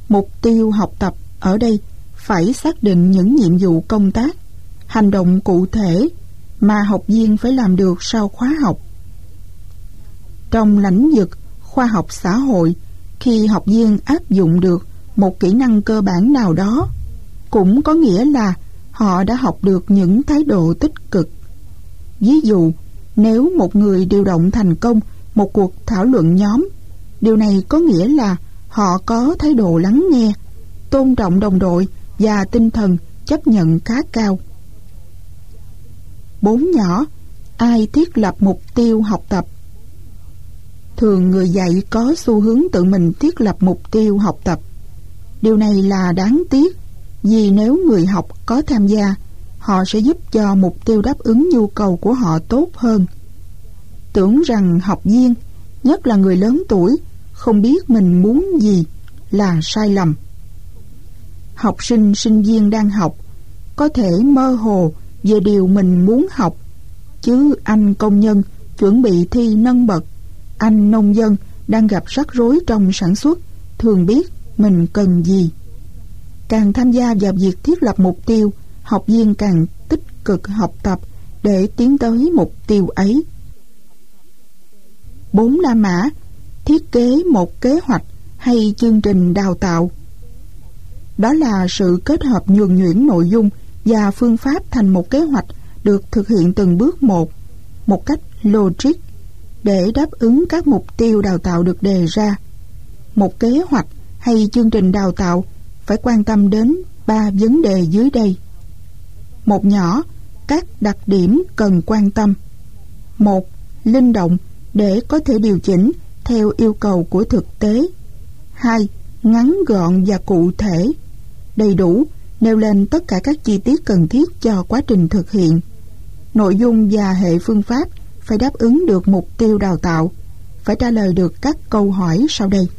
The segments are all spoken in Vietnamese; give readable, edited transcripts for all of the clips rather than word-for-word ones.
Mục tiêu học tập ở đây phải xác định những nhiệm vụ công tác, hành động cụ thể mà học viên phải làm được sau khóa học. Trong lĩnh vực khoa học xã hội, khi học viên áp dụng được một kỹ năng cơ bản nào đó, cũng có nghĩa là họ đã học được những thái độ tích cực. Ví dụ, nếu một người điều động thành công một cuộc thảo luận nhóm, điều này có nghĩa là họ có thái độ lắng nghe, tôn trọng đồng đội và tinh thần chấp nhận khá cao. 4 nhỏ, ai thiết lập mục tiêu học tập? Thường người dạy có xu hướng tự mình thiết lập mục tiêu học tập. Điều này là đáng tiếc, vì nếu người học có tham gia, họ sẽ giúp cho mục tiêu đáp ứng nhu cầu của họ tốt hơn. Tưởng rằng học viên, nhất là người lớn tuổi, không biết mình muốn gì là sai lầm. Học sinh, sinh viên đang học có thể mơ hồ về điều mình muốn học, chứ anh công nhân chuẩn bị thi nâng bậc, anh nông dân đang gặp rắc rối trong sản xuất thường biết mình cần gì. Càng tham gia vào việc thiết lập mục tiêu, học viên càng tích cực học tập để tiến tới mục tiêu ấy. 4 La Mã thiết kế một kế hoạch hay chương trình đào tạo. Đó là sự kết hợp nhuần nhuyễn nội dung và phương pháp thành một kế hoạch được thực hiện từng bước một cách logic để đáp ứng các mục tiêu đào tạo được đề ra. Một kế hoạch hay chương trình đào tạo phải quan tâm đến 3 vấn đề dưới đây. Một nhỏ, các đặc điểm cần quan tâm. 1. Linh động để có thể điều chỉnh theo yêu cầu của thực tế. 2. Ngắn gọn và cụ thể, đầy đủ, nêu lên tất cả các chi tiết cần thiết cho quá trình thực hiện. Nội dung và hệ phương pháp phải đáp ứng được mục tiêu đào tạo, phải trả lời được các câu hỏi sau đây.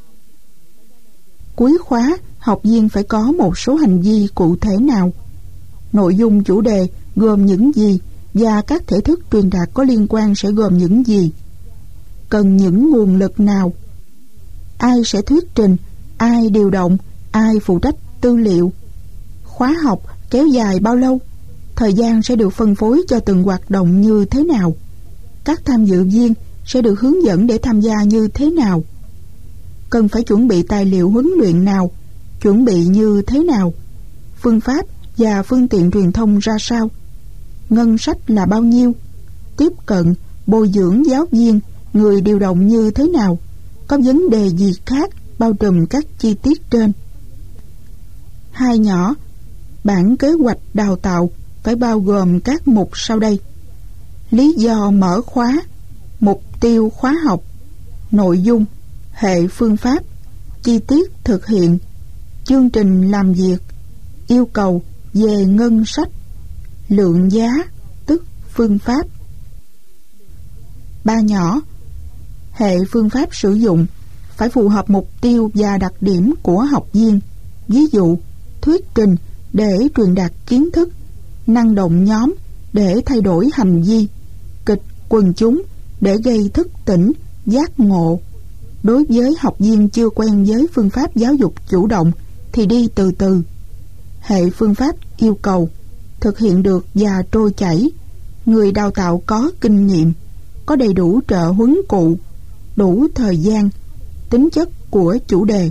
Cuối khóa, học viên phải có một số hành vi cụ thể nào? Nội dung chủ đề gồm những gì và các thể thức truyền đạt có liên quan sẽ gồm những gì? Cần những nguồn lực nào? Ai sẽ thuyết trình? Ai điều động? Ai phụ trách tư liệu? Khóa học kéo dài bao lâu? Thời gian sẽ được phân phối cho từng hoạt động như thế nào? Các tham dự viên sẽ được hướng dẫn để tham gia như thế nào? Cần phải chuẩn bị tài liệu huấn luyện nào? Chuẩn bị như thế nào? Phương pháp và phương tiện truyền thông ra sao? Ngân sách là bao nhiêu? Tiếp cận, bồi dưỡng giáo viên, người điều động như thế nào? Có vấn đề gì khác bao trùm các chi tiết trên? 2 nhỏ, bản kế hoạch đào tạo phải bao gồm các mục sau đây. Lý do mở khóa, mục tiêu khóa học, nội dung, hệ phương pháp, chi tiết thực hiện, chương trình làm việc, yêu cầu về ngân sách, lượng giá, tức phương pháp. 3 nhỏ, hệ phương pháp sử dụng phải phù hợp mục tiêu và đặc điểm của học viên. Ví dụ, thuyết trình để truyền đạt kiến thức, năng động nhóm để thay đổi hành vi, kịch quần chúng để gây thức tỉnh, giác ngộ. Đối với học viên chưa quen với phương pháp giáo dục chủ động thì đi từ từ. Hệ phương pháp yêu cầu thực hiện được và trôi chảy. Người đào tạo có kinh nghiệm, có đầy đủ trợ huấn cụ, đủ thời gian, tính chất của chủ đề.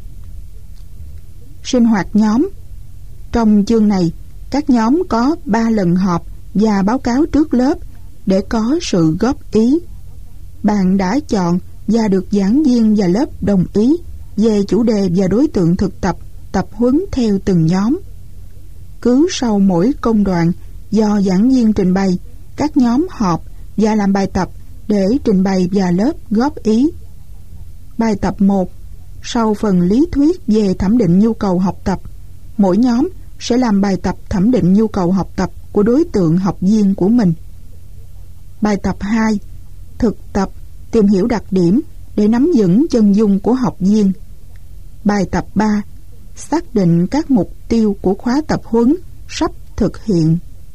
Sinh hoạt nhóm. Trong chương này, các nhóm có 3 lần họp và báo cáo trước lớp để có sự góp ý. Bạn đã chọn và được giảng viên và lớp đồng ý về chủ đề và đối tượng thực tập, tập huấn theo từng nhóm. Cứ sau mỗi công đoạn do giảng viên trình bày, các nhóm họp và làm bài tập để trình bày và lớp góp ý. Bài tập 1. Sau phần lý thuyết về thẩm định nhu cầu học tập, mỗi nhóm sẽ làm bài tập thẩm định nhu cầu học tập của đối tượng học viên của mình. Bài tập 2. Thực tập, tìm hiểu đặc điểm để nắm vững chân dung của học viên. Bài tập 3. Xác định các mục tiêu của khóa tập huấn sắp thực hiện.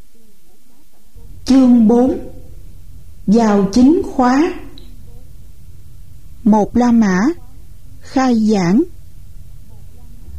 Chương 4. Vào chính khóa. 1 La Mã khai giảng.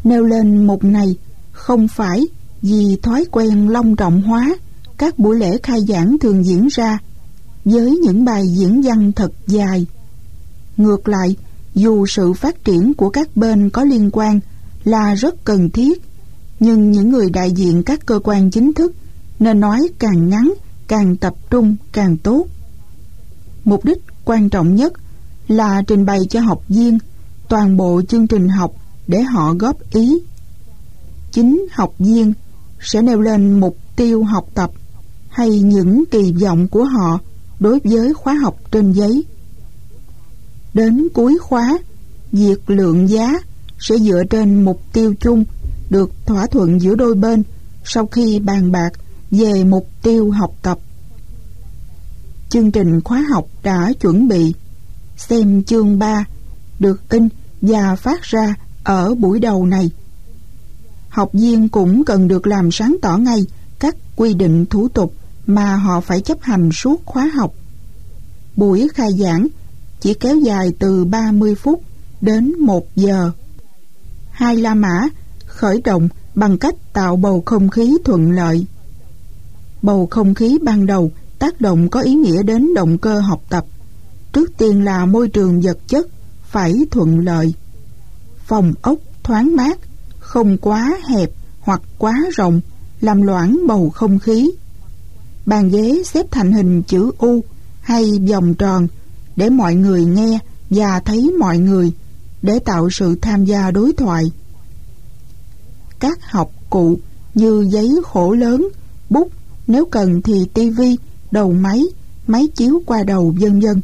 Nêu lên mục này không phải vì thói quen long trọng hóa các buổi lễ khai giảng thường diễn ra với những bài diễn văn thật dài. Ngược lại, dù sự phát triển của các bên có liên quan là rất cần thiết, nhưng những người đại diện các cơ quan chính thức nên nói càng ngắn, càng tập trung càng tốt. Mục đích quan trọng nhất là trình bày cho học viên toàn bộ chương trình học để họ góp ý. Chính học viên sẽ nêu lên mục tiêu học tập hay những kỳ vọng của họ đối với khóa học trên giấy. Đến cuối khóa, việc lượng giá sẽ dựa trên mục tiêu chung được thỏa thuận giữa đôi bên sau khi bàn bạc về mục tiêu học tập. Chương trình khóa học đã chuẩn bị, xem chương 3 được in và phát ra ở buổi đầu này. Học viên cũng cần được làm sáng tỏ ngay các quy định thủ tục mà họ phải chấp hành suốt khóa học. Buổi khai giảng chỉ kéo dài từ 30 phút đến 1 giờ. 2 La Mã khởi động bằng cách tạo bầu không khí thuận lợi. Bầu không khí ban đầu tác động có ý nghĩa đến động cơ học tập. Trước tiên là môi trường vật chất phải thuận lợi. Phòng ốc thoáng mát, không quá hẹp hoặc quá rộng, làm loãng bầu không khí. Bàn ghế xếp thành hình chữ U hay vòng tròn để mọi người nghe và thấy mọi người, để tạo sự tham gia đối thoại. Các học cụ như giấy khổ lớn, bút, nếu cần thì tivi, đầu máy, máy chiếu qua đầu, vân vân.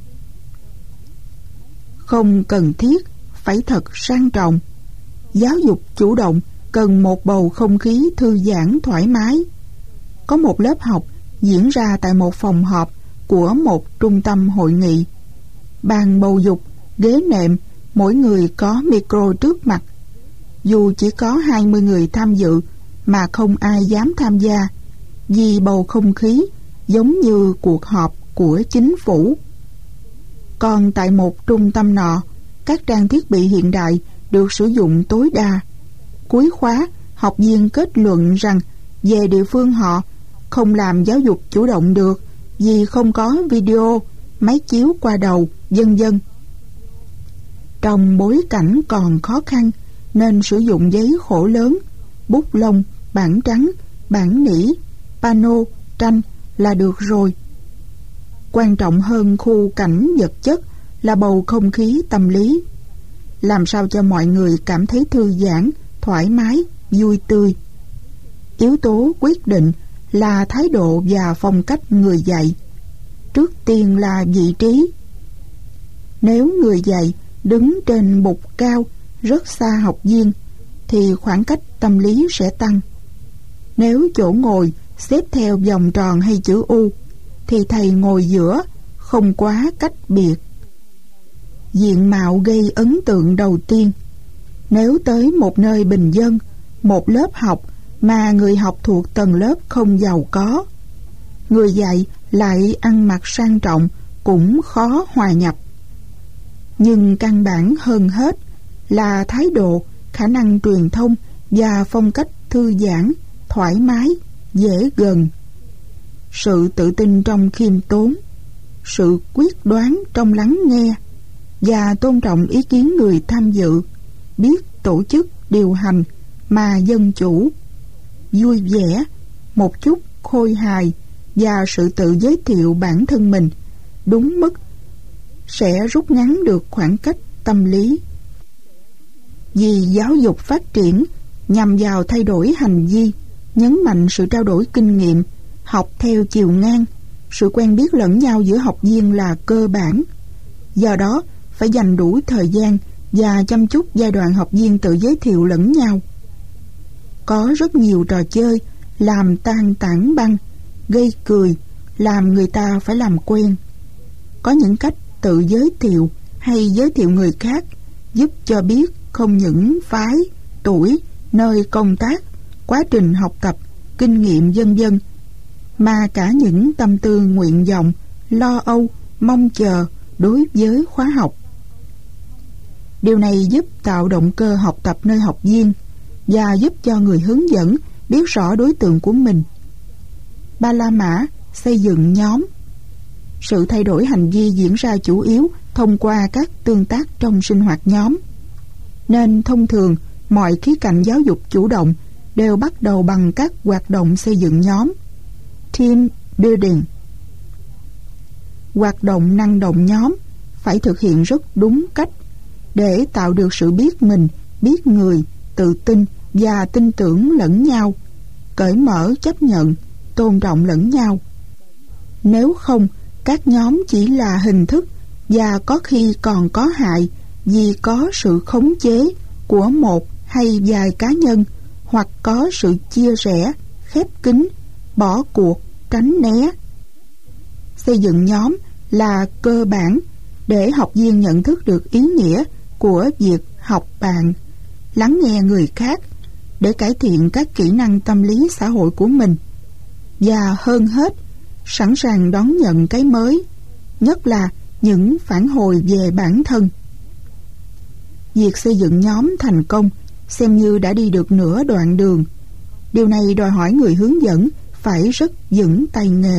Không cần thiết phải thật sang trọng. Giáo dục chủ động cần một bầu không khí thư giãn thoải mái. Có một lớp học diễn ra tại một phòng họp của một trung tâm hội nghị. Bàn bầu dục, ghế nệm, mỗi người có micro trước mặt. Dù chỉ có 20 người tham dự mà không ai dám tham gia, vì bầu không khí giống như cuộc họp của chính phủ. Còn tại một trung tâm nọ, các trang thiết bị hiện đại được sử dụng tối đa. Cuối khóa, học viên kết luận rằng về địa phương họ không làm giáo dục chủ động được vì không có video, máy chiếu qua đầu, vân vân. Trong bối cảnh còn khó khăn nên sử dụng giấy khổ lớn, bút lông, bảng trắng, bảng nỉ, pano, tranh là được rồi. Quan trọng hơn khu cảnh vật chất là bầu không khí tâm lý. Làm sao cho mọi người cảm thấy thư giãn, thoải mái, vui tươi. Yếu tố quyết định là thái độ và phong cách người dạy. Trước tiên là vị trí. Nếu người dạy đứng trên bục cao, rất xa học viên, thì khoảng cách tâm lý sẽ tăng. Nếu chỗ ngồi xếp theo vòng tròn hay chữ U, thì thầy ngồi giữa, không quá cách biệt. Diện mạo gây ấn tượng đầu tiên. Nếu tới một nơi bình dân, một lớp học mà người học thuộc tầng lớp không giàu có, người dạy lại ăn mặc sang trọng cũng khó hòa nhập. Nhưng căn bản hơn hết là thái độ, khả năng truyền thông và phong cách thư giãn, thoải mái, dễ gần. Sự tự tin trong khiêm tốn, sự quyết đoán trong lắng nghe và tôn trọng ý kiến người tham dự, biết tổ chức, điều hành mà dân chủ, vui vẻ, một chút khôi hài và sự tự giới thiệu bản thân mình đúng mức sẽ rút ngắn được khoảng cách tâm lý. Vì giáo dục phát triển nhằm vào thay đổi hành vi, nhấn mạnh sự trao đổi kinh nghiệm, học theo chiều ngang, sự quen biết lẫn nhau giữa học viên là cơ bản. Do đó, phải dành đủ thời gian và chăm chút giai đoạn học viên tự giới thiệu lẫn nhau. Có rất nhiều trò chơi làm tan tảng băng, gây cười, làm người ta phải làm quen. Có những cách tự giới thiệu hay giới thiệu người khác giúp cho biết không những phái, tuổi, nơi công tác, quá trình học tập, kinh nghiệm vân vân, mà cả những tâm tư nguyện vọng, lo âu, mong chờ đối với khóa học. Điều này giúp tạo động cơ học tập nơi học viên và giúp cho người hướng dẫn biết rõ đối tượng của mình. 3 La Mã xây dựng nhóm. Sự thay đổi hành vi diễn ra chủ yếu thông qua các tương tác trong sinh hoạt nhóm. Nên thông thường mọi khía cạnh giáo dục chủ động đều bắt đầu bằng các hoạt động xây dựng nhóm, team building. Hoạt động năng động nhóm phải thực hiện rất đúng cách để tạo được sự biết mình, biết người, tự tin và tin tưởng lẫn nhau, cởi mở chấp nhận, tôn trọng lẫn nhau. Nếu không, các nhóm chỉ là hình thức và có khi còn có hại vì có sự khống chế của một hay vài cá nhân, hoặc có sự chia rẽ, khép kín, bỏ cuộc, tránh né. Xây dựng nhóm là cơ bản để học viên nhận thức được ý nghĩa của việc học bạn, lắng nghe người khác để cải thiện các kỹ năng tâm lý xã hội của mình, và hơn hết, sẵn sàng đón nhận cái mới, nhất là những phản hồi về bản thân. Việc xây dựng nhóm thành công xem như đã đi được nửa đoạn đường. Điều này đòi hỏi người hướng dẫn phải rất vững tay nghề.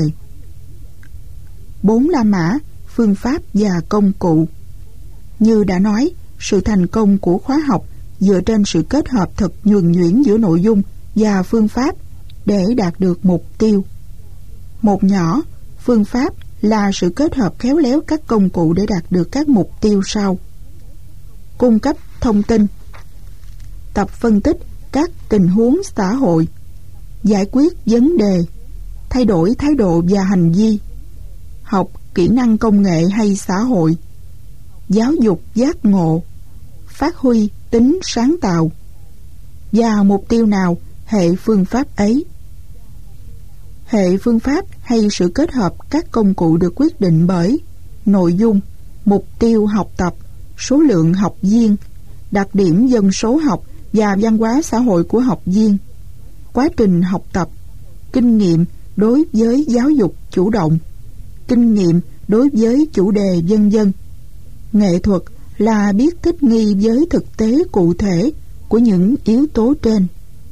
4 La Mã, phương pháp và công cụ. Như đã nói, sự thành công của khóa học dựa trên sự kết hợp thật nhuần nhuyễn giữa nội dung và phương pháp để đạt được mục tiêu. Một nhỏ, phương pháp là sự kết hợp khéo léo các công cụ để đạt được các mục tiêu sau. Cung cấp thông tin, tập phân tích các tình huống xã hội, giải quyết vấn đề, thay đổi thái độ và hành vi, học kỹ năng công nghệ hay xã hội, giáo dục giác ngộ, phát huy tính sáng tạo. Và mục tiêu nào hệ phương pháp ấy. Hệ phương pháp hay sự kết hợp các công cụ được quyết định bởi nội dung, mục tiêu học tập, số lượng học viên, đặc điểm dân số học và văn hóa xã hội của học viên, quá trình học tập, kinh nghiệm đối với giáo dục chủ động, kinh nghiệm đối với chủ đề vân vân. Nghệ thuật là biết thích nghi với thực tế cụ thể của những yếu tố trên.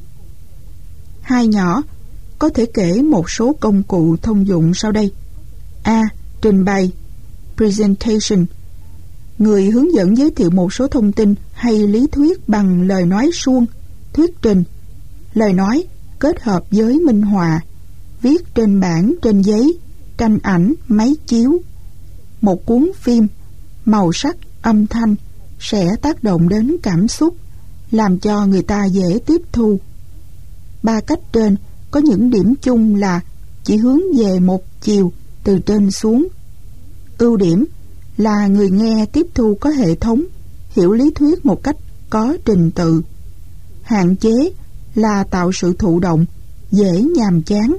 2 nhỏ, có thể kể một số công cụ thông dụng sau đây. A. Trình bày, presentation. Người hướng dẫn giới thiệu một số thông tin hay lý thuyết bằng lời nói suông, thuyết trình. Lời nói kết hợp với minh họa, viết trên bảng, trên giấy, tranh ảnh, máy chiếu. Một cuốn phim, màu sắc, âm thanh sẽ tác động đến cảm xúc, làm cho người ta dễ tiếp thu. 3 cách trên có những điểm chung là chỉ hướng về một chiều từ trên xuống. Ưu điểm là người nghe tiếp thu có hệ thống, hiểu lý thuyết một cách có trình tự. Hạn chế là tạo sự thụ động, dễ nhàm chán.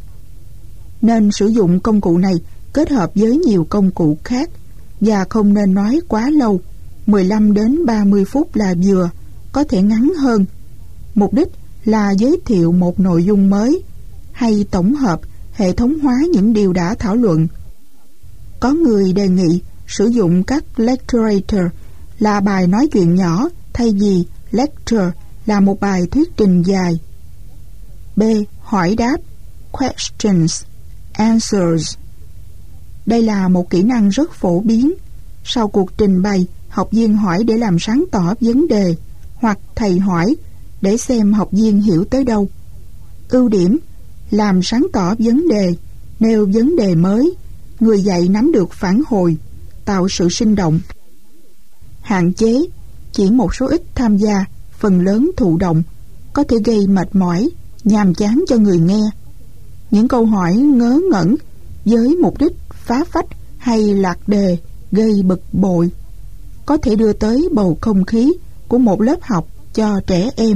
Nên sử dụng công cụ này kết hợp với nhiều công cụ khác, và không nên nói quá lâu, 15 đến 30 phút là vừa, có thể ngắn hơn. Mục đích là giới thiệu một nội dung mới hay tổng hợp, hệ thống hóa những điều đã thảo luận. Có người đề nghị sử dụng các lecturator là bài nói chuyện nhỏ thay vì lecture là một bài thuyết trình dài. B. Hỏi đáp, questions, answers. Đây là một kỹ năng rất phổ biến. Sau cuộc trình bày, học viên hỏi để làm sáng tỏ vấn đề, hoặc thầy hỏi để xem học viên hiểu tới đâu. Ưu điểm, làm sáng tỏ vấn đề, nêu vấn đề mới, người dạy nắm được phản hồi, tạo sự sinh động. Hạn chế, chỉ một số ít tham gia, phần lớn thụ động, có thể gây mệt mỏi, nhàm chán cho người nghe. Những câu hỏi ngớ ngẩn với mục đích phá phách hay lạc đề gây bực bội, có thể đưa tới bầu không khí của một lớp học cho trẻ em.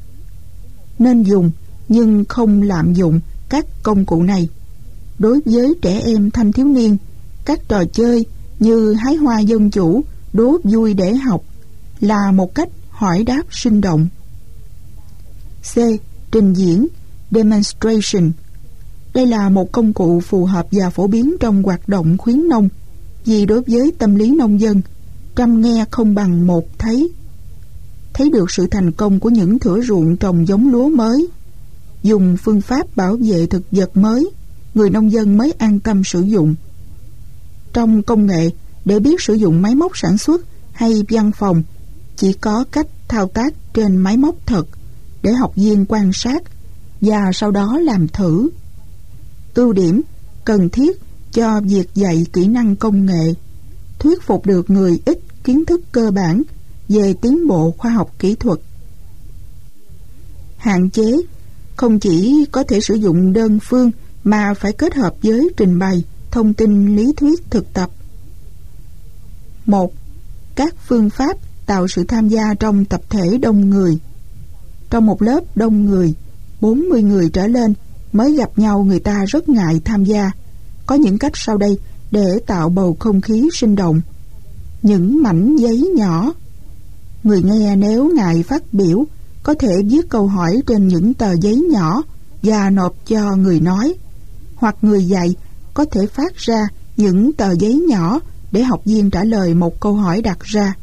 Nên dùng nhưng không lạm dụng các công cụ này. Đối với trẻ em thanh thiếu niên, các trò chơi như hái hoa dân chủ, đố vui để học là một cách hỏi đáp sinh động. C. Trình diễn, demonstration. Đây là một công cụ phù hợp và phổ biến trong hoạt động khuyến nông, vì đối với tâm lý nông dân, trăm nghe không bằng một thấy. thấy được sự thành công của những thửa ruộng trồng giống lúa mới. Dùng phương pháp bảo vệ thực vật mới, người nông dân mới an tâm sử dụng. Trong công nghệ, để biết sử dụng máy móc sản xuất hay văn phòng, chỉ có cách thao tác trên máy móc thật để học viên quan sát và sau đó làm thử. Ưu điểm cần thiết cho việc dạy kỹ năng công nghệ, thuyết phục được người ít kiến thức cơ bản về tiến bộ khoa học kỹ thuật. Hạn chế không chỉ có thể sử dụng đơn phương mà phải kết hợp với trình bày thông tin lý thuyết thực tập. 1. Các phương pháp tạo sự tham gia trong tập thể đông người. Trong một lớp đông người, 40 người trở lên mới gặp nhau, người ta rất ngại tham gia. Có những cách sau đây để tạo bầu không khí sinh động. Những mảnh giấy nhỏ. Người nghe nếu ngại phát biểu, có thể viết câu hỏi trên những tờ giấy nhỏ và nộp cho người nói. Hoặc người dạy có thể phát ra những tờ giấy nhỏ để học viên trả lời một câu hỏi đặt ra.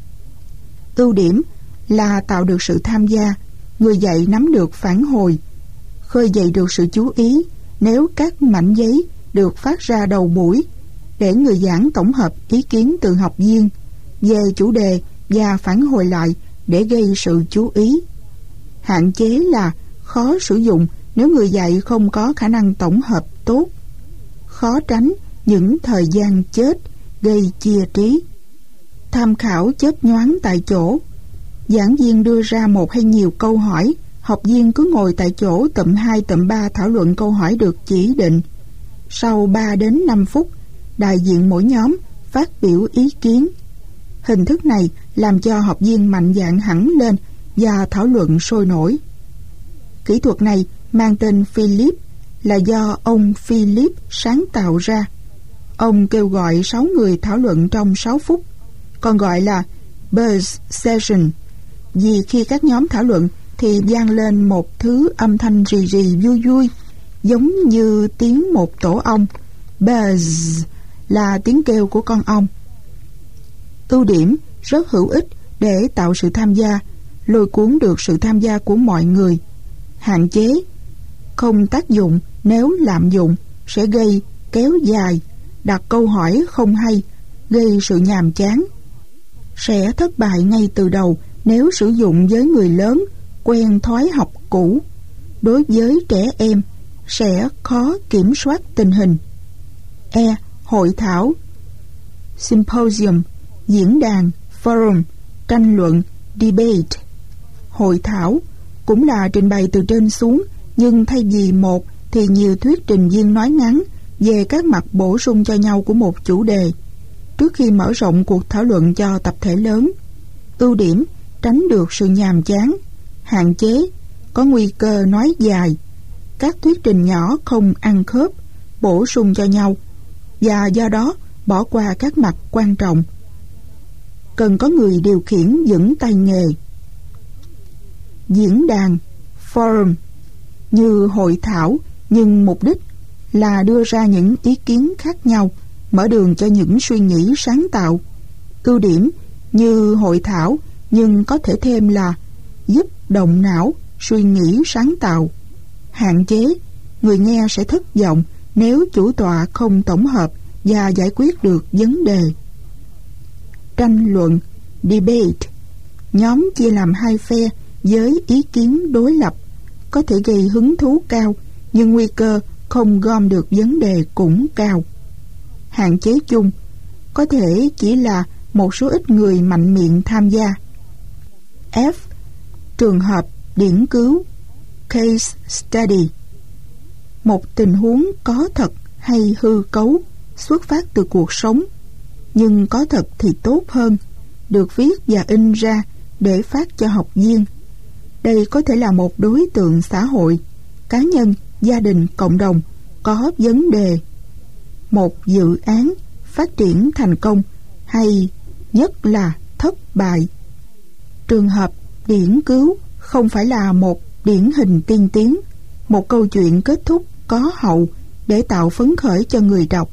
Ưu điểm là tạo được sự tham gia, người dạy nắm được phản hồi, khơi dậy được sự chú ý nếu các mảnh giấy được phát ra đầu buổi, để người giảng tổng hợp ý kiến từ học viên về chủ đề và phản hồi lại để gây sự chú ý. Hạn chế là khó sử dụng nếu người dạy không có khả năng tổng hợp tốt. Khó tránh những thời gian chết gây chia trí. Tham khảo chớp nhoáng tại chỗ. Giảng viên đưa ra một hay nhiều câu hỏi, học viên cứ ngồi tại chỗ tụm 2 tụm 3 thảo luận câu hỏi được chỉ định. Sau 3 đến 5 phút, đại diện mỗi nhóm phát biểu ý kiến. Hình thức này làm cho học viên mạnh dạn hẳn lên và thảo luận sôi nổi. Kỹ thuật này mang tên Philip, là do ông Philip sáng tạo ra. Ông kêu gọi 6 người thảo luận trong 6 phút, còn gọi là buzz session, vì khi các nhóm thảo luận thì vang lên một thứ âm thanh rì rì vui vui, giống như tiếng một tổ ong. Buzz là tiếng kêu của con ong. Ưu điểm rất hữu ích để tạo sự tham gia, lôi cuốn được sự tham gia của mọi người. Hạn chế không tác dụng nếu lạm dụng, sẽ gây kéo dài, đặt câu hỏi không hay, gây sự nhàm chán. Sẽ thất bại ngay từ đầu nếu sử dụng với người lớn quen thói học cũ. Đối với trẻ em sẽ khó kiểm soát tình hình. Hội thảo, symposium, diễn đàn, forum, tranh luận, debate. Hội thảo cũng là trình bày từ trên xuống, nhưng thay vì một thì nhiều thuyết trình viên nói ngắn về các mặt bổ sung cho nhau của một chủ đề trước khi mở rộng cuộc thảo luận cho tập thể lớn. Ưu điểm tránh được sự nhàm chán. Hạn chế có nguy cơ nói dài, các thuyết trình nhỏ không ăn khớp, bổ sung cho nhau, và do đó bỏ qua các mặt quan trọng. Cần có người điều khiển vững tay nghề. Diễn đàn, forum, như hội thảo, nhưng mục đích là đưa ra những ý kiến khác nhau, mở đường cho những suy nghĩ sáng tạo. Ưu điểm như hội thảo, nhưng có thể thêm là giúp động não, suy nghĩ sáng tạo. Hạn chế, người nghe sẽ thất vọng nếu chủ tọa không tổng hợp và giải quyết được vấn đề. Tranh luận, debate, nhóm chia làm 2 phe với ý kiến đối lập, có thể gây hứng thú cao, nhưng nguy cơ không gom được vấn đề cũng cao. Hạn chế chung, có thể chỉ là một số ít người mạnh miệng tham gia. Trường hợp điển cứu, case study. Một tình huống có thật hay hư cấu, xuất phát từ cuộc sống, nhưng có thật thì tốt hơn, được viết và in ra để phát cho học viên. Đây có thể là một đối tượng xã hội, cá nhân, gia đình, cộng đồng có vấn đề, một dự án phát triển thành công hay nhất là thất bại. Trường hợp điển cứu không phải là một điển hình tiên tiến, một câu chuyện kết thúc có hậu để tạo phấn khởi cho người đọc.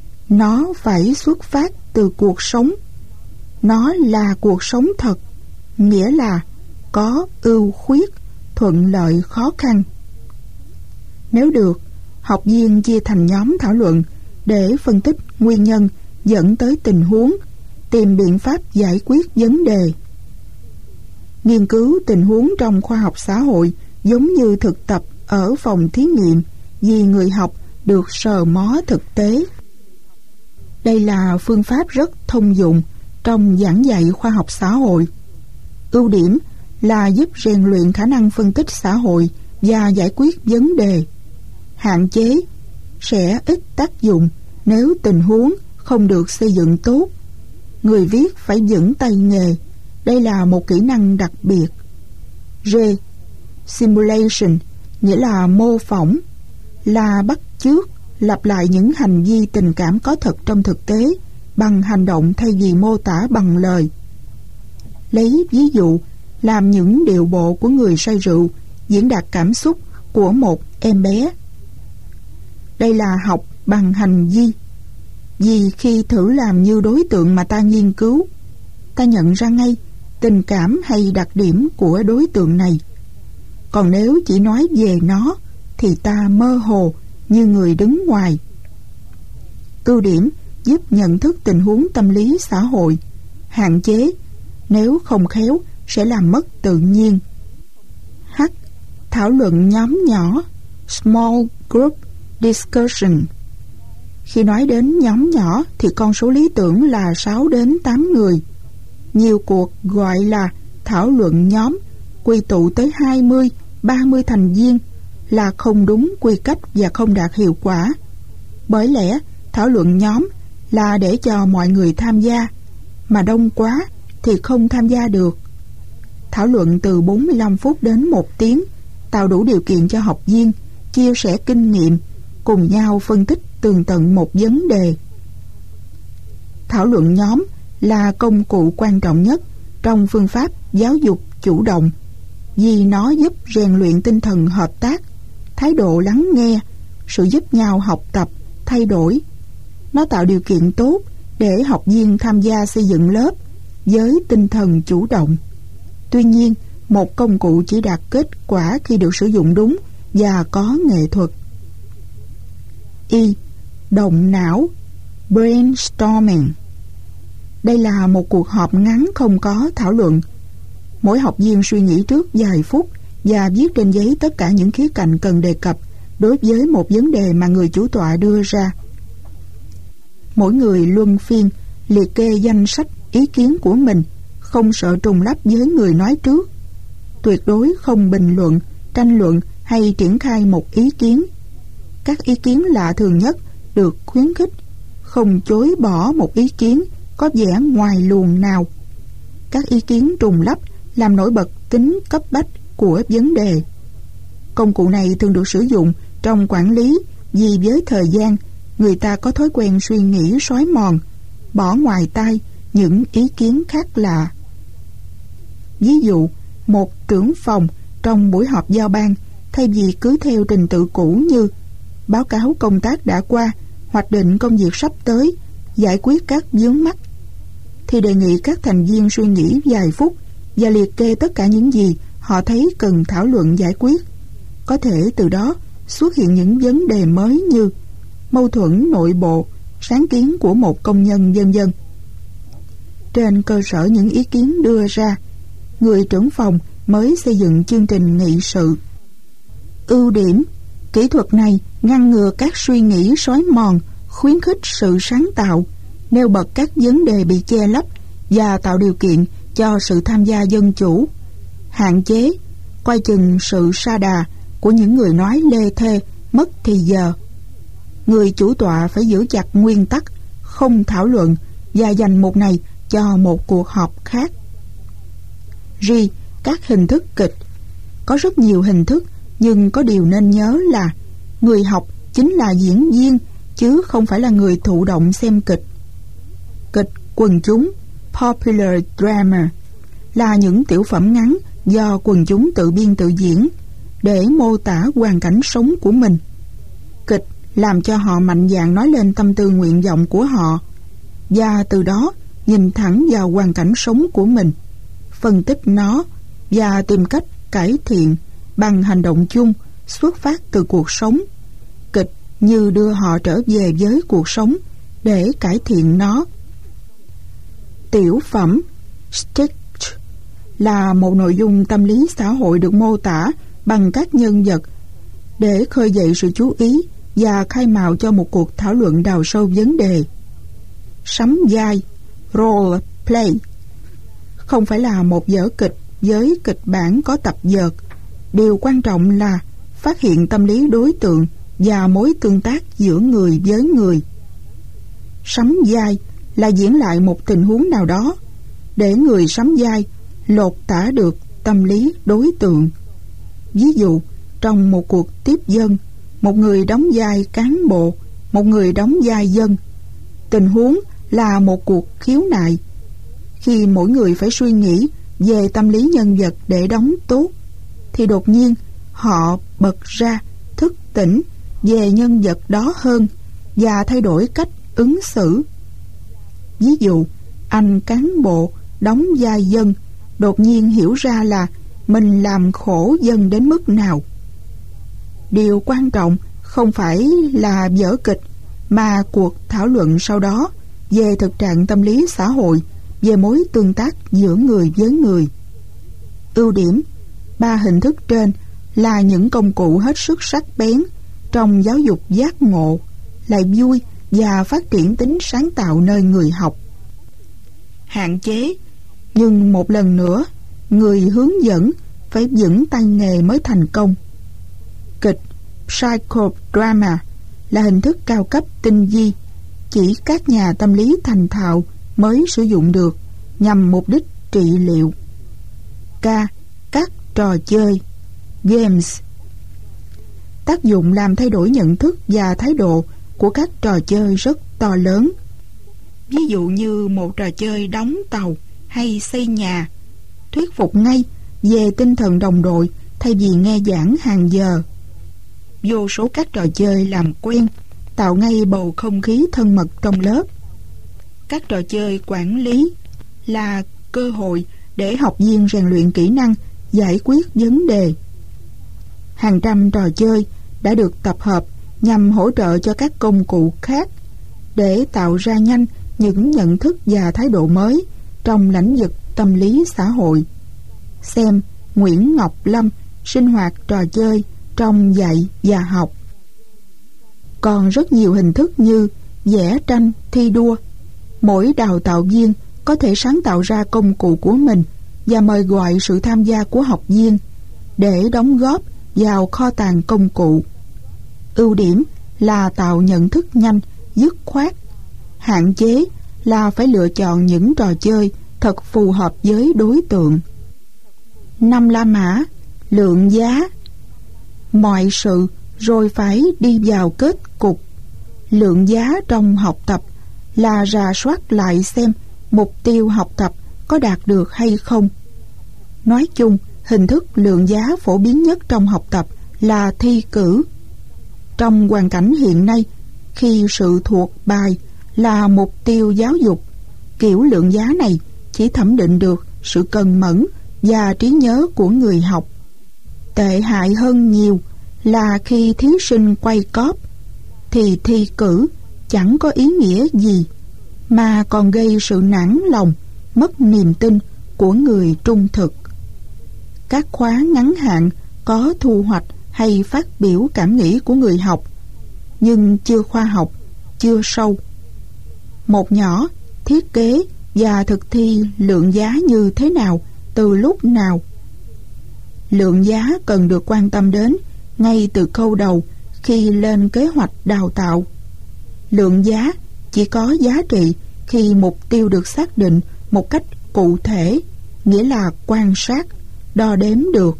Nó phải xuất phát từ cuộc sống. Nó là cuộc sống thật, nghĩa là có ưu khuyết, thuận lợi khó khăn. Nếu được, học viên chia thành nhóm thảo luận để phân tích nguyên nhân dẫn tới tình huống, tìm biện pháp giải quyết vấn đề. Nghiên cứu tình huống trong khoa học xã hội giống như thực tập ở phòng thí nghiệm vì người học được sờ mó thực tế. Đây là phương pháp rất thông dụng trong giảng dạy khoa học xã hội. Ưu điểm là giúp rèn luyện khả năng phân tích xã hội và giải quyết vấn đề. Hạn chế sẽ ít tác dụng nếu tình huống không được xây dựng tốt. Người viết phải vững tay nghề. Đây là một kỹ năng đặc biệt. R. Simulation nghĩa là mô phỏng, là bắt chước, lặp lại những hành vi tình cảm có thật trong thực tế bằng hành động thay vì mô tả bằng lời. Lấy ví dụ, làm những điệu bộ của người say rượu, diễn đạt cảm xúc của một em bé. Đây là học bằng hành vi. Vì khi thử làm như đối tượng mà ta nghiên cứu, ta nhận ra ngay tình cảm hay đặc điểm của đối tượng này. Còn nếu chỉ nói về nó thì ta mơ hồ như người đứng ngoài. Ưu điểm giúp nhận thức tình huống tâm lý xã hội. Hạn chế nếu không khéo sẽ làm mất tự nhiên. H. Thảo luận nhóm nhỏ, small group discussion. Khi nói đến nhóm nhỏ thì con số lý tưởng là 6 đến 8 người. Nhiều cuộc gọi là thảo luận nhóm quy tụ tới 20, 30 thành viên là không đúng quy cách và không đạt hiệu quả. Bởi lẽ thảo luận nhóm là để cho mọi người tham gia, mà đông quá thì không tham gia được. Thảo luận từ 45 phút đến 1 tiếng tạo đủ điều kiện cho học viên chia sẻ kinh nghiệm, cùng nhau phân tích tường tận một vấn đề. Thảo luận nhóm là công cụ quan trọng nhất trong phương pháp giáo dục chủ động, vì nó giúp rèn luyện tinh thần hợp tác, thái độ lắng nghe, sự giúp nhau học tập, thay đổi. Nó tạo điều kiện tốt để học viên tham gia xây dựng lớp với tinh thần chủ động. Tuy nhiên, một công cụ chỉ đạt kết quả khi được sử dụng đúng và có nghệ thuật. Y. Động não, brainstorming. Đây là một cuộc họp ngắn không có thảo luận. Mỗi học viên suy nghĩ trước vài phút và viết trên giấy tất cả những khía cạnh cần đề cập đối với một vấn đề mà người chủ tọa đưa ra. Mỗi người luân phiên liệt kê danh sách ý kiến của mình, không sợ trùng lắp với người nói trước. Tuyệt đối không bình luận, tranh luận hay triển khai một ý kiến. Các ý kiến lạ thường nhất được khuyến khích, không chối bỏ một ý kiến có vẻ ngoài luồng nào. Các ý kiến trùng lắp làm nổi bật tính cấp bách của vấn đề. Công cụ này thường được sử dụng trong quản lý vì với thời gian, người ta có thói quen suy nghĩ xói mòn, bỏ ngoài tai những ý kiến khác lạ. Ví dụ, một trưởng phòng trong buổi họp giao ban thay vì cứ theo trình tự cũ như báo cáo công tác đã qua, hoạch định công việc sắp tới, giải quyết các vướng mắc, thì đề nghị các thành viên suy nghĩ vài phút và liệt kê tất cả những gì họ thấy cần thảo luận giải quyết. Có thể từ đó xuất hiện những vấn đề mới như mâu thuẫn nội bộ, sáng kiến của một công nhân, vân vân. Trên cơ sở những ý kiến đưa ra, người trưởng phòng mới xây dựng chương trình nghị sự. Ưu điểm: kỹ thuật này ngăn ngừa các suy nghĩ xói mòn, khuyến khích sự sáng tạo, nêu bật các vấn đề bị che lấp và tạo điều kiện cho sự tham gia dân chủ. Hạn chế: coi chừng sự sa đà của những người nói lê thê, mất thì giờ. Người chủ tọa phải giữ chặt nguyên tắc không thảo luận và dành một ngày cho một cuộc họp khác. G. Các hình thức kịch. Có rất nhiều hình thức, nhưng có điều nên nhớ là người học chính là diễn viên, chứ không phải là người thụ động xem kịch. Kịch quần chúng, popular drama, là những tiểu phẩm ngắn do quần chúng tự biên tự diễn để mô tả hoàn cảnh sống của mình. Kịch làm cho họ mạnh dạn nói lên tâm tư nguyện vọng của họ và từ đó nhìn thẳng vào hoàn cảnh sống của mình. phân tích nó và tìm cách cải thiện bằng hành động chung xuất phát từ cuộc sống. Kịch như đưa họ trở về với cuộc sống để cải thiện nó. Tiểu phẩm Stitch là một nội dung tâm lý xã hội được mô tả bằng các nhân vật để khơi dậy sự chú ý và khai mào cho một cuộc thảo luận đào sâu vấn đề. Sắm vai, role play, không phải là một vở kịch với kịch bản có tập vợt. Điều quan trọng là phát hiện tâm lý đối tượng và mối tương tác giữa người với người. Sắm vai là diễn lại một tình huống nào đó để người sắm vai lột tả được tâm lý đối tượng. Ví dụ, trong một cuộc tiếp dân, một người đóng vai cán bộ, một người đóng vai dân. Tình huống là một cuộc khiếu nại. Khi mỗi người phải suy nghĩ về tâm lý nhân vật để đóng tốt, thì đột nhiên họ bật ra thức tỉnh về nhân vật đó hơn và thay đổi cách ứng xử. Ví dụ, anh cán bộ đóng vai dân đột nhiên hiểu ra là mình làm khổ dân đến mức nào. Điều quan trọng không phải là vở kịch mà cuộc thảo luận sau đó về thực trạng tâm lý xã hội, về mối tương tác giữa người với người. Ưu điểm: 3 hình thức trên là những công cụ hết sức sắc bén trong giáo dục giác ngộ, lại vui và phát triển tính sáng tạo nơi người học. Hạn chế: nhưng một lần nữa, người hướng dẫn phải vững tay nghề mới thành công. Kịch psychodrama là hình thức cao cấp tinh vi, chỉ các nhà tâm lý thành thạo mới sử dụng được nhằm mục đích trị liệu. Các trò chơi games. Tác dụng làm thay đổi nhận thức và thái độ của các trò chơi rất to lớn. Ví dụ như một trò chơi đóng tàu hay xây nhà, thuyết phục ngay về tinh thần đồng đội thay vì nghe giảng hàng giờ. Vô số các trò chơi làm quen, tạo ngay bầu không khí thân mật trong lớp. Các trò chơi quản lý là cơ hội để học viên rèn luyện kỹ năng giải quyết vấn đề. Hàng trăm trò chơi đã được tập hợp nhằm hỗ trợ cho các công cụ khác để tạo ra nhanh những nhận thức và thái độ mới trong lĩnh vực tâm lý xã hội. Xem Nguyễn Ngọc Lâm, sinh hoạt trò chơi trong dạy và học. Còn rất nhiều hình thức như vẽ tranh thi đua. Mỗi đào tạo viên có thể sáng tạo ra công cụ của mình và mời gọi sự tham gia của học viên để đóng góp vào kho tàng công cụ. Ưu điểm là tạo nhận thức nhanh, dứt khoát. Hạn chế là phải lựa chọn những trò chơi thật phù hợp với đối tượng. 5 La Mã, lượng giá. Mọi sự rồi phải đi vào kết cục. Lượng giá trong học tập là rà soát lại xem mục tiêu học tập có đạt được hay không. Nói chung, hình thức lượng giá phổ biến nhất trong học tập là thi cử. Trong hoàn cảnh hiện nay, khi sự thuộc bài là mục tiêu giáo dục, kiểu lượng giá này chỉ thẩm định được sự cần mẫn và trí nhớ của người học. Tệ hại hơn nhiều là khi thí sinh quay cóp thì thi cử chẳng có ý nghĩa gì mà còn gây sự nản lòng, mất niềm tin của người trung thực. Các khóa ngắn hạn có thu hoạch hay phát biểu cảm nghĩ của người học, nhưng chưa khoa học, chưa sâu. Một nhỏ, thiết kế và thực thi lượng giá như thế nào, từ lúc nào. Lượng giá cần được quan tâm đến ngay từ khâu đầu khi lên kế hoạch đào tạo. Lượng giá chỉ có giá trị khi mục tiêu được xác định một cách cụ thể, nghĩa là quan sát, đo đếm được.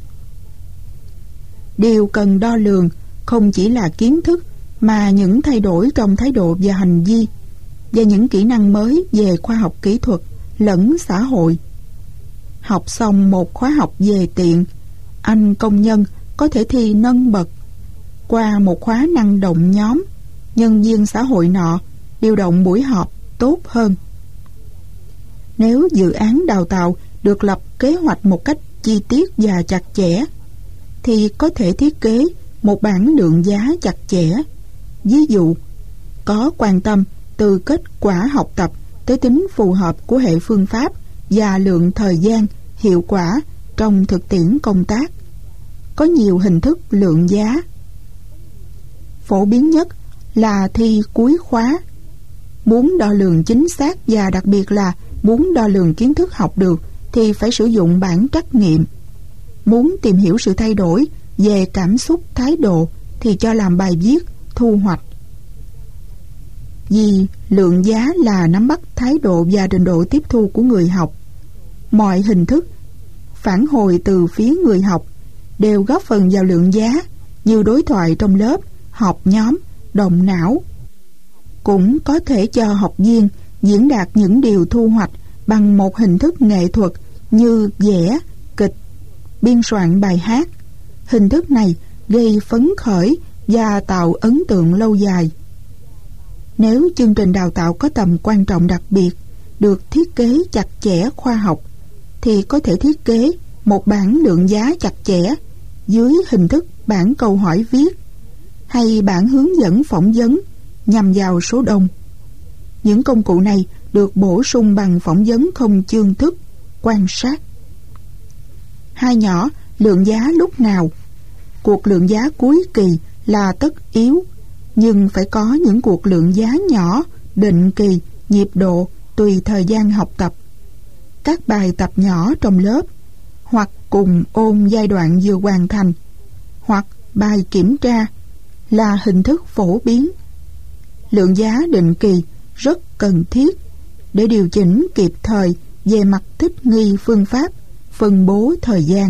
Điều cần đo lường không chỉ là kiến thức mà những thay đổi trong thái độ và hành vi và những kỹ năng mới về khoa học kỹ thuật lẫn xã hội. Học xong một khóa học về tiện, anh công nhân có thể thi nâng bậc. Qua một khóa năng động nhóm, nhân viên xã hội nọ điều động buổi họp tốt hơn. Nếu dự án đào tạo được lập kế hoạch một cách chi tiết và chặt chẽ, thì có thể thiết kế một bảng lượng giá chặt chẽ. Ví dụ, có quan tâm từ kết quả học tập tới tính phù hợp của hệ phương pháp và lượng thời gian, hiệu quả trong thực tiễn công tác. Có nhiều hình thức lượng giá. Phổ biến nhất là thi cuối khóa. Muốn đo lường chính xác và đặc biệt là muốn đo lường kiến thức học được thì phải sử dụng bảng trắc nghiệm. Muốn tìm hiểu sự thay đổi về cảm xúc, thái độ thì cho làm bài viết thu hoạch. Vì lượng giá là nắm bắt thái độ và trình độ tiếp thu của người học. Mọi hình thức phản hồi từ phía người học đều góp phần vào lượng giá, như đối thoại trong lớp, họp nhóm, động não. Cũng có thể cho học viên diễn đạt những điều thu hoạch bằng một hình thức nghệ thuật như vẽ, kịch, biên soạn bài hát. Hình thức này gây phấn khởi và tạo ấn tượng lâu dài. Nếu chương trình đào tạo có tầm quan trọng đặc biệt, được thiết kế chặt chẽ khoa học, thì có thể thiết kế một bảng lượng giá chặt chẽ dưới hình thức bảng câu hỏi viết hay bảng hướng dẫn phỏng vấn nhằm vào số đông. Những công cụ này được bổ sung bằng phỏng vấn không chương thức, quan sát. 2 nhỏ lượng giá lúc nào. Cuộc lượng giá cuối kỳ là tất yếu, nhưng phải có những cuộc lượng giá nhỏ, định kỳ, nhịp độ tùy thời gian học tập. Các bài tập nhỏ trong lớp, hoặc cùng ôn giai đoạn vừa hoàn thành, hoặc bài kiểm tra là hình thức phổ biến. Lượng giá định kỳ rất cần thiết để điều chỉnh kịp thời về mặt thích nghi phương pháp, phân bố thời gian.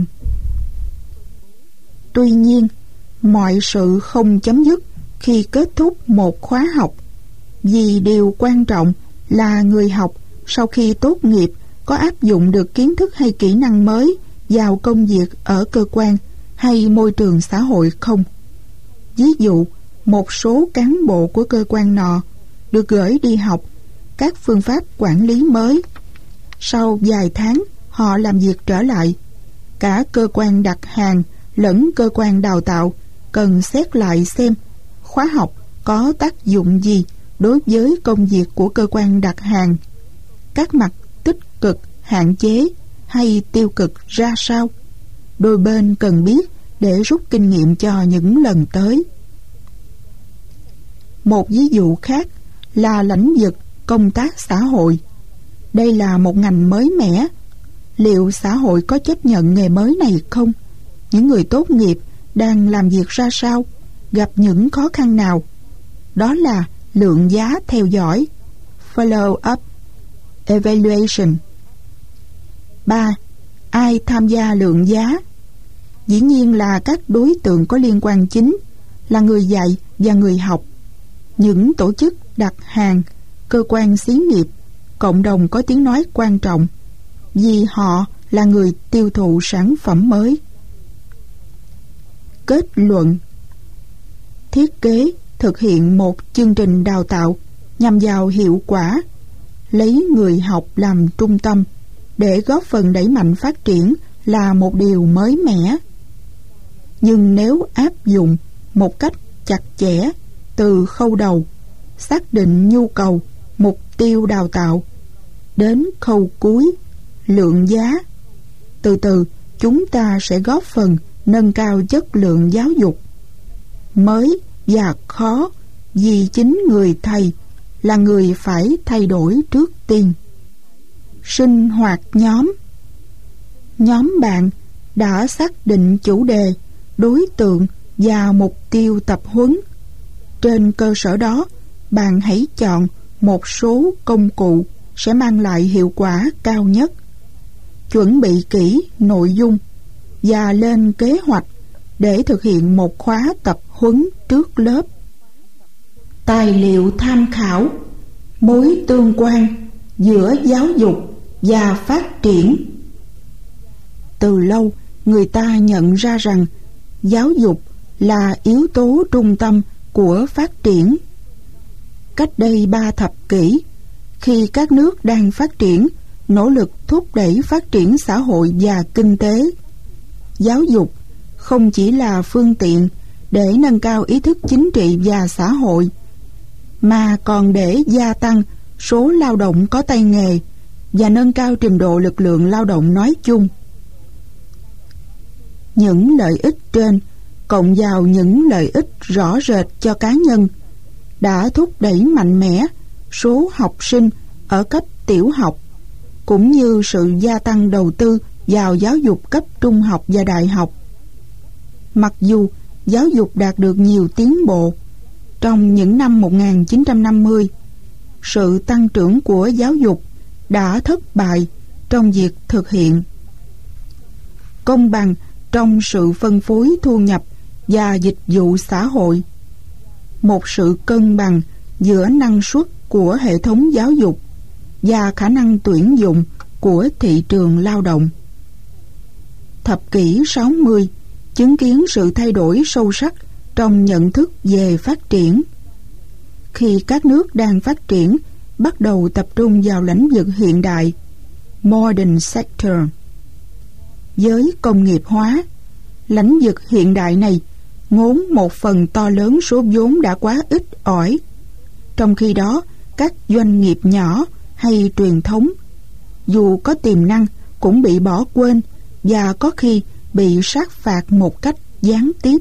Tuy nhiên, mọi sự không chấm dứt khi kết thúc một khóa học, vì điều quan trọng là người học sau khi tốt nghiệp có áp dụng được kiến thức hay kỹ năng mới vào công việc ở cơ quan hay môi trường xã hội không. Ví dụ, một số cán bộ của cơ quan nọ được gửi đi học các phương pháp quản lý mới. Sau vài tháng, họ làm việc trở lại. Cả cơ quan đặt hàng lẫn cơ quan đào tạo cần xét lại xem khóa học có tác dụng gì đối với công việc của cơ quan đặt hàng, các mặt tích cực, hạn chế hay tiêu cực ra sao. Đôi bên cần biết để rút kinh nghiệm cho những lần tới. Một ví dụ khác là lĩnh vực công tác xã hội. Đây là một ngành mới mẻ. Liệu xã hội có chấp nhận nghề mới này không? Những người tốt nghiệp đang làm việc ra sao? Gặp những khó khăn nào? Đó là lượng giá theo dõi, follow up, evaluation. 3. Ai tham gia lượng giá? Dĩ nhiên là các đối tượng có liên quan chính là người dạy và người học, những tổ chức đặt hàng, cơ quan xí nghiệp, cộng đồng có tiếng nói quan trọng, vì họ là người tiêu thụ sản phẩm mới. Kết luận: thiết kế, thực hiện một chương trình đào tạo nhằm vào hiệu quả, lấy người học làm trung tâm để góp phần đẩy mạnh phát triển là một điều mới mẻ. Nhưng nếu áp dụng một cách chặt chẽ từ khâu đầu, xác định nhu cầu, mục tiêu đào tạo, đến khâu cuối, lượng giá, từ từ chúng ta sẽ góp phần nâng cao chất lượng giáo dục. Mới và khó vì chính người thầy là người phải thay đổi trước tiên. Sinh hoạt nhóm. Nhóm bạn đã xác định chủ đề, đối tượng và mục tiêu tập huấn. Trên cơ sở đó, bạn hãy chọn một số công cụ sẽ mang lại hiệu quả cao nhất. Chuẩn bị kỹ nội dung và lên kế hoạch để thực hiện một khóa tập huấn trước lớp. Tài liệu tham khảo: mối tương quan giữa giáo dục và phát triển. Từ lâu, người ta nhận ra rằng giáo dục là yếu tố trung tâm của phát triển. Cách đây 3 thập kỷ, khi các nước đang phát triển nỗ lực thúc đẩy phát triển xã hội và kinh tế. Giáo dục không chỉ là phương tiện để nâng cao ý thức chính trị và xã hội, mà còn để gia tăng số lao động có tay nghề và nâng cao trình độ lực lượng lao động nói chung. Những lợi ích trên cộng vào những lợi ích rõ rệt cho cá nhân đã thúc đẩy mạnh mẽ số học sinh ở cấp tiểu học, cũng như sự gia tăng đầu tư vào giáo dục cấp trung học và đại học. Mặc dù giáo dục đạt được nhiều tiến bộ, trong những năm 1950, sự tăng trưởng của giáo dục đã thất bại trong việc thực hiện công bằng trong sự phân phối thu nhập và dịch vụ xã hội, một sự cân bằng giữa năng suất của hệ thống giáo dục và khả năng tuyển dụng của thị trường lao động. Thập kỷ 60 chứng kiến sự thay đổi sâu sắc trong nhận thức về phát triển. Khi các nước đang phát triển bắt đầu tập trung vào lĩnh vực hiện đại, modern sector. Với công nghiệp hóa, lĩnh vực hiện đại này ngốn một phần to lớn số vốn đã quá ít ỏi. Trong khi đó, các doanh nghiệp nhỏ hay truyền thống, dù có tiềm năng, cũng bị bỏ quên và có khi bị sát phạt một cách gián tiếp.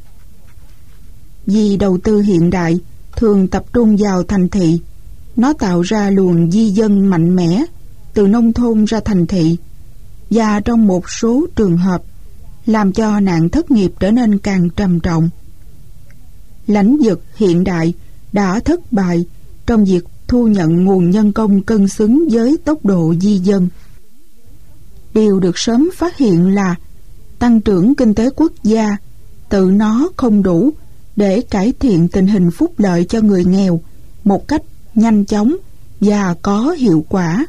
Vì đầu tư hiện đại thường tập trung vào thành thị, nó tạo ra luồng di dân mạnh mẽ từ nông thôn ra thành thị, và trong một số trường hợp làm cho nạn thất nghiệp trở nên càng trầm trọng. Lĩnh vực hiện đại đã thất bại trong việc thu nhận nguồn nhân công cân xứng với tốc độ di dân. Điều được sớm phát hiện là tăng trưởng kinh tế quốc gia tự nó không đủ để cải thiện tình hình phúc lợi cho người nghèo một cách nhanh chóng và có hiệu quả.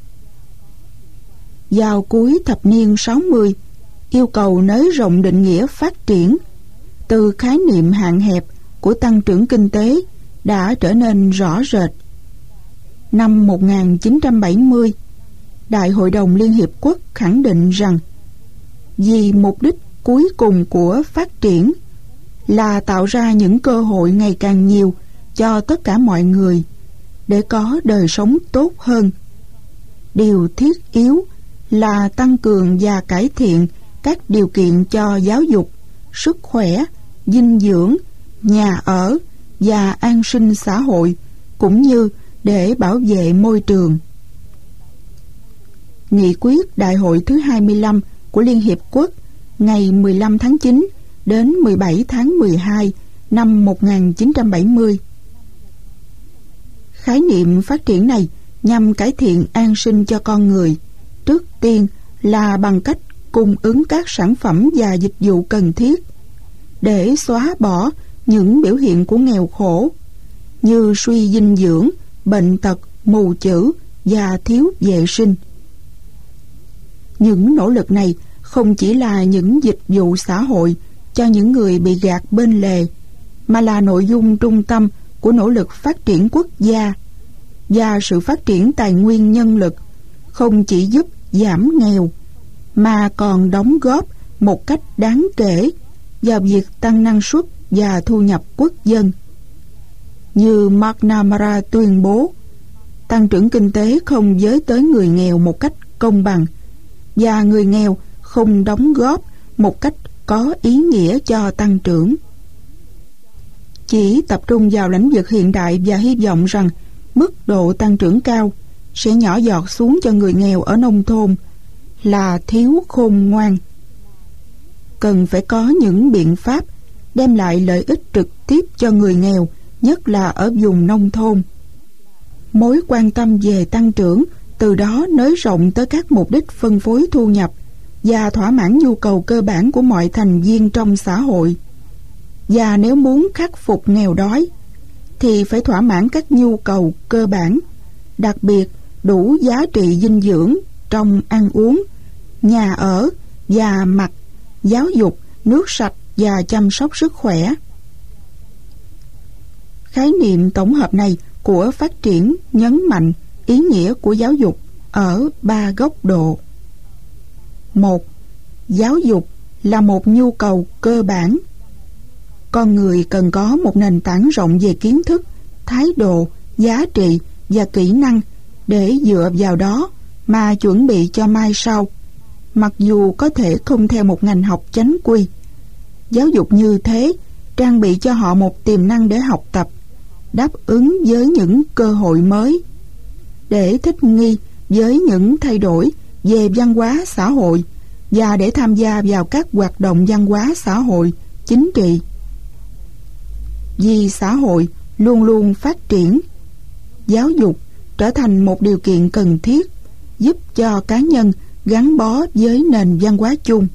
Vào cuối thập niên 60, yêu cầu nới rộng định nghĩa phát triển từ khái niệm hạn hẹp của tăng trưởng kinh tế đã trở nên rõ rệt. Năm 1970, Đại hội đồng Liên Hiệp Quốc khẳng định rằng vì mục đích cuối cùng của phát triển là tạo ra những cơ hội ngày càng nhiều cho tất cả mọi người để có đời sống tốt hơn. Điều thiết yếu là tăng cường và cải thiện các điều kiện cho giáo dục, sức khỏe, dinh dưỡng, nhà ở và an sinh xã hội, cũng như để bảo vệ môi trường. Nghị quyết Đại hội thứ 25 của Liên Hiệp Quốc ngày 15 tháng 9 đến 17 tháng 12 năm 1970. Khái niệm phát triển này nhằm cải thiện an sinh cho con người, trước tiên là bằng cách cung ứng các sản phẩm và dịch vụ cần thiết để xóa bỏ những biểu hiện của nghèo khổ như suy dinh dưỡng, bệnh tật, mù chữ và thiếu vệ sinh. Những nỗ lực này không chỉ là những dịch vụ xã hội cho những người bị gạt bên lề, mà là nội dung trung tâm của nỗ lực phát triển quốc gia, và sự phát triển tài nguyên nhân lực không chỉ giúp giảm nghèo mà còn đóng góp một cách đáng kể vào việc tăng năng suất và thu nhập quốc dân. Như McNamara tuyên bố, tăng trưởng kinh tế không giới tới người nghèo một cách công bằng, và người nghèo không đóng góp một cách có ý nghĩa cho tăng trưởng. Chỉ tập trung vào lĩnh vực hiện đại và hy vọng rằng mức độ tăng trưởng cao sẽ nhỏ giọt xuống cho người nghèo ở nông thôn là thiếu khôn ngoan. Cần phải có những biện pháp đem lại lợi ích trực tiếp cho người nghèo, nhất là ở vùng nông thôn. Mối quan tâm về tăng trưởng từ đó nới rộng tới các mục đích phân phối thu nhập và thỏa mãn nhu cầu cơ bản của mọi thành viên trong xã hội. Và nếu muốn khắc phục nghèo đói thì phải thỏa mãn các nhu cầu cơ bản, đặc biệt đủ giá trị dinh dưỡng trong ăn uống, nhà ở và mặc, giáo dục, nước sạch và chăm sóc sức khỏe. Khái niệm tổng hợp này của phát triển nhấn mạnh ý nghĩa của giáo dục ở 3 góc độ. 1. Giáo dục là một nhu cầu cơ bản. Con người cần có một nền tảng rộng về kiến thức, thái độ, giá trị và kỹ năng để dựa vào đó mà chuẩn bị cho mai sau, mặc dù có thể không theo một ngành học chánh quy. Giáo dục như thế trang bị cho họ một tiềm năng để học tập, đáp ứng với những cơ hội mới, để thích nghi với những thay đổi về văn hóa xã hội và để tham gia vào các hoạt động văn hóa xã hội, chính trị. Vì xã hội luôn luôn phát triển, giáo dục trở thành một điều kiện cần thiết giúp cho cá nhân gắn bó với nền văn hóa chung.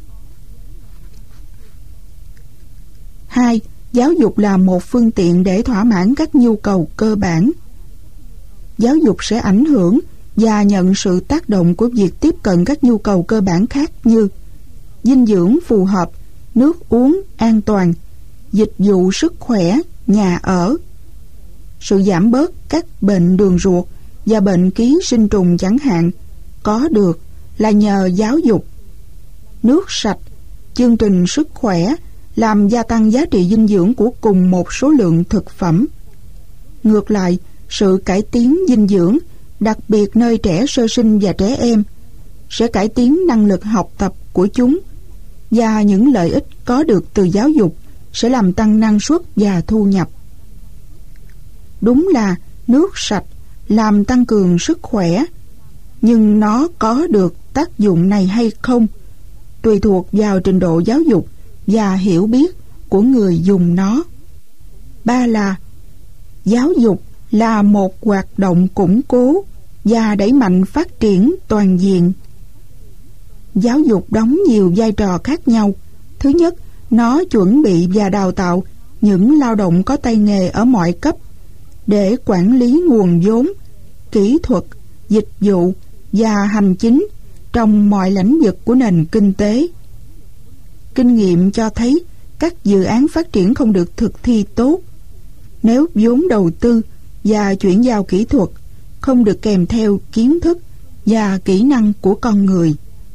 2. Giáo dục là một phương tiện để thỏa mãn các nhu cầu cơ bản. Giáo dục sẽ ảnh hưởng và nhận sự tác động của việc tiếp cận các nhu cầu cơ bản khác như dinh dưỡng phù hợp, nước uống an toàn, dịch vụ sức khỏe, nhà ở. Sự giảm bớt các bệnh đường ruột và bệnh ký sinh trùng chẳng hạn có được là nhờ giáo dục. Nước sạch, chương trình sức khỏe làm gia tăng giá trị dinh dưỡng của cùng một số lượng thực phẩm. Ngược lại, sự cải tiến dinh dưỡng, đặc biệt nơi trẻ sơ sinh và trẻ em, sẽ cải tiến năng lực học tập của chúng, và những lợi ích có được từ giáo dục sẽ làm tăng năng suất và thu nhập. Đúng là nước sạch làm tăng cường sức khỏe, nhưng nó có được tác dụng này hay không tùy thuộc vào trình độ giáo dục và hiểu biết của người dùng nó. 3 là giáo dục là một hoạt động củng cố và đẩy mạnh phát triển toàn diện. Giáo dục đóng nhiều vai trò khác nhau. Thứ nhất, nó chuẩn bị và đào tạo những lao động có tay nghề ở mọi cấp để quản lý nguồn vốn, kỹ thuật, dịch vụ và hành chính trong mọi lĩnh vực của nền kinh tế. Kinh nghiệm cho thấy các dự án phát triển không được thực thi tốt nếu vốn đầu tư và chuyển giao kỹ thuật không được kèm theo kiến thức và kỹ năng của con người.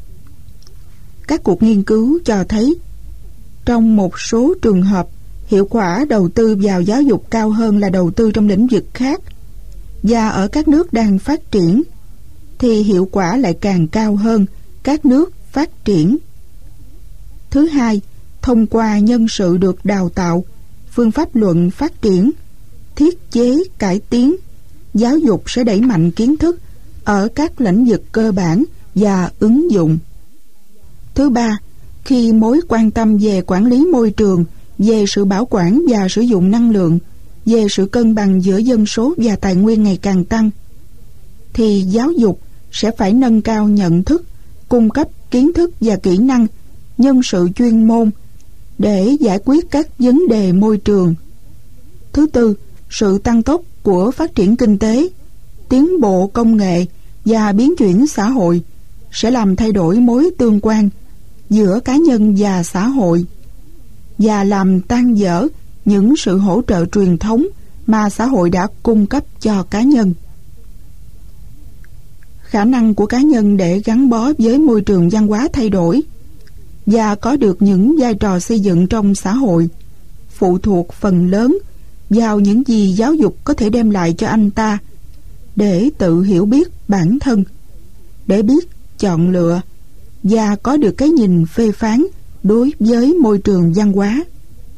Các cuộc nghiên cứu cho thấy trong một số trường hợp, hiệu quả đầu tư vào giáo dục cao hơn là đầu tư trong lĩnh vực khác, và ở các nước đang phát triển thì hiệu quả lại càng cao hơn các nước phát triển. Thứ hai, thông qua nhân sự được đào tạo, phương pháp luận phát triển, thiết chế cải tiến, giáo dục sẽ đẩy mạnh kiến thức ở các lĩnh vực cơ bản và ứng dụng. Thứ ba, khi mối quan tâm về quản lý môi trường, về sự bảo quản và sử dụng năng lượng, về sự cân bằng giữa dân số và tài nguyên ngày càng tăng, thì giáo dục sẽ phải nâng cao nhận thức, cung cấp kiến thức và kỹ năng, nhân sự chuyên môn để giải quyết các vấn đề môi trường. Thứ tư, sự tăng tốc của phát triển kinh tế, tiến bộ công nghệ và biến chuyển xã hội sẽ làm thay đổi mối tương quan giữa cá nhân và xã hội và làm tan vỡ những sự hỗ trợ truyền thống mà xã hội đã cung cấp cho cá nhân. Khả năng của cá nhân để gắn bó với môi trường văn hóa thay đổi và có được những vai trò xây dựng trong xã hội phụ thuộc phần lớn vào những gì giáo dục có thể đem lại cho anh ta để tự hiểu biết bản thân, để biết chọn lựa và có được cái nhìn phê phán đối với môi trường văn hóa.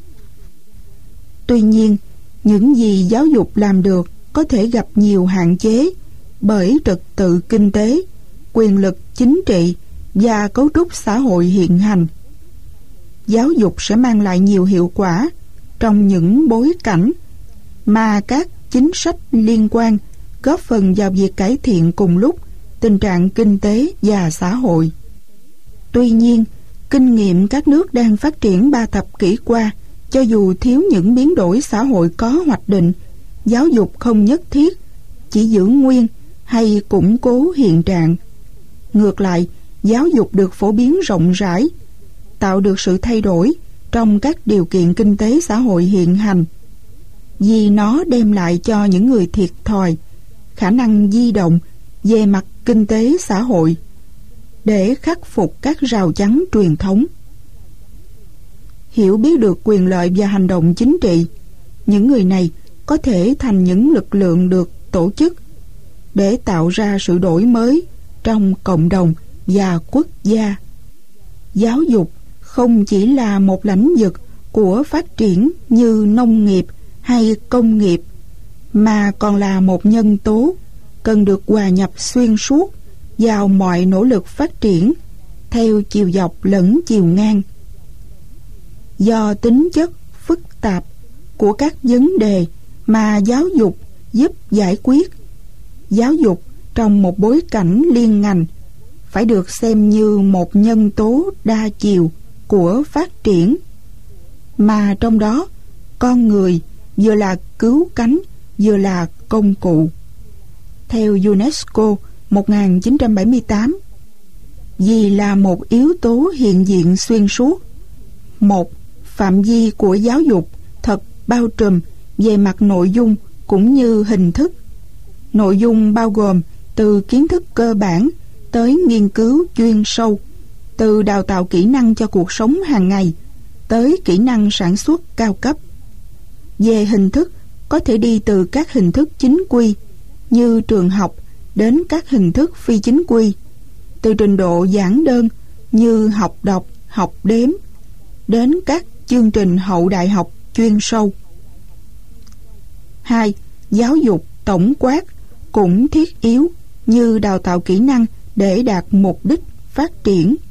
Tuy nhiên, những gì giáo dục làm được có thể gặp nhiều hạn chế bởi trật tự kinh tế, quyền lực chính trị và cấu trúc xã hội hiện hành. Giáo dục sẽ mang lại nhiều hiệu quả trong những bối cảnh mà các chính sách liên quan góp phần vào việc cải thiện cùng lúc tình trạng kinh tế và xã hội. Tuy nhiên, kinh nghiệm các nước đang phát triển 3 thập kỷ qua, cho dù thiếu những biến đổi xã hội có hoạch định, giáo dục không nhất thiết chỉ giữ nguyên hay củng cố hiện trạng. Ngược lại, giáo dục được phổ biến rộng rãi, tạo được sự thay đổi trong các điều kiện kinh tế xã hội hiện hành, vì nó đem lại cho những người thiệt thòi khả năng di động về mặt kinh tế xã hội để khắc phục các rào chắn truyền thống. Hiểu biết được quyền lợi và hành động chính trị, những người này có thể thành những lực lượng được tổ chức để tạo ra sự đổi mới trong cộng đồng và quốc gia. Giáo dục không chỉ là một lãnh vực của phát triển như nông nghiệp hay công nghiệp, mà còn là một nhân tố cần được hòa nhập xuyên suốt vào mọi nỗ lực phát triển theo chiều dọc lẫn chiều ngang. Do tính chất phức tạp của các vấn đề mà giáo dục giúp giải quyết, giáo dục trong một bối cảnh liên ngành phải được xem như một nhân tố đa chiều của phát triển, mà trong đó con người vừa là cứu cánh vừa là công cụ. Theo UNESCO 1978, vì là một yếu tố hiện diện xuyên suốt. Một, phạm vi của giáo dục thật bao trùm về mặt nội dung cũng như hình thức. Nội dung bao gồm từ kiến thức cơ bản tới nghiên cứu chuyên sâu, từ đào tạo kỹ năng cho cuộc sống hàng ngày tới kỹ năng sản xuất cao cấp. Về hình thức, có thể đi từ các hình thức chính quy như trường học đến các hình thức phi chính quy, từ trình độ giản đơn như học đọc, học đếm đến các chương trình hậu đại học chuyên sâu. 2. Giáo dục tổng quát cũng thiết yếu như đào tạo kỹ năng để đạt mục đích phát triển.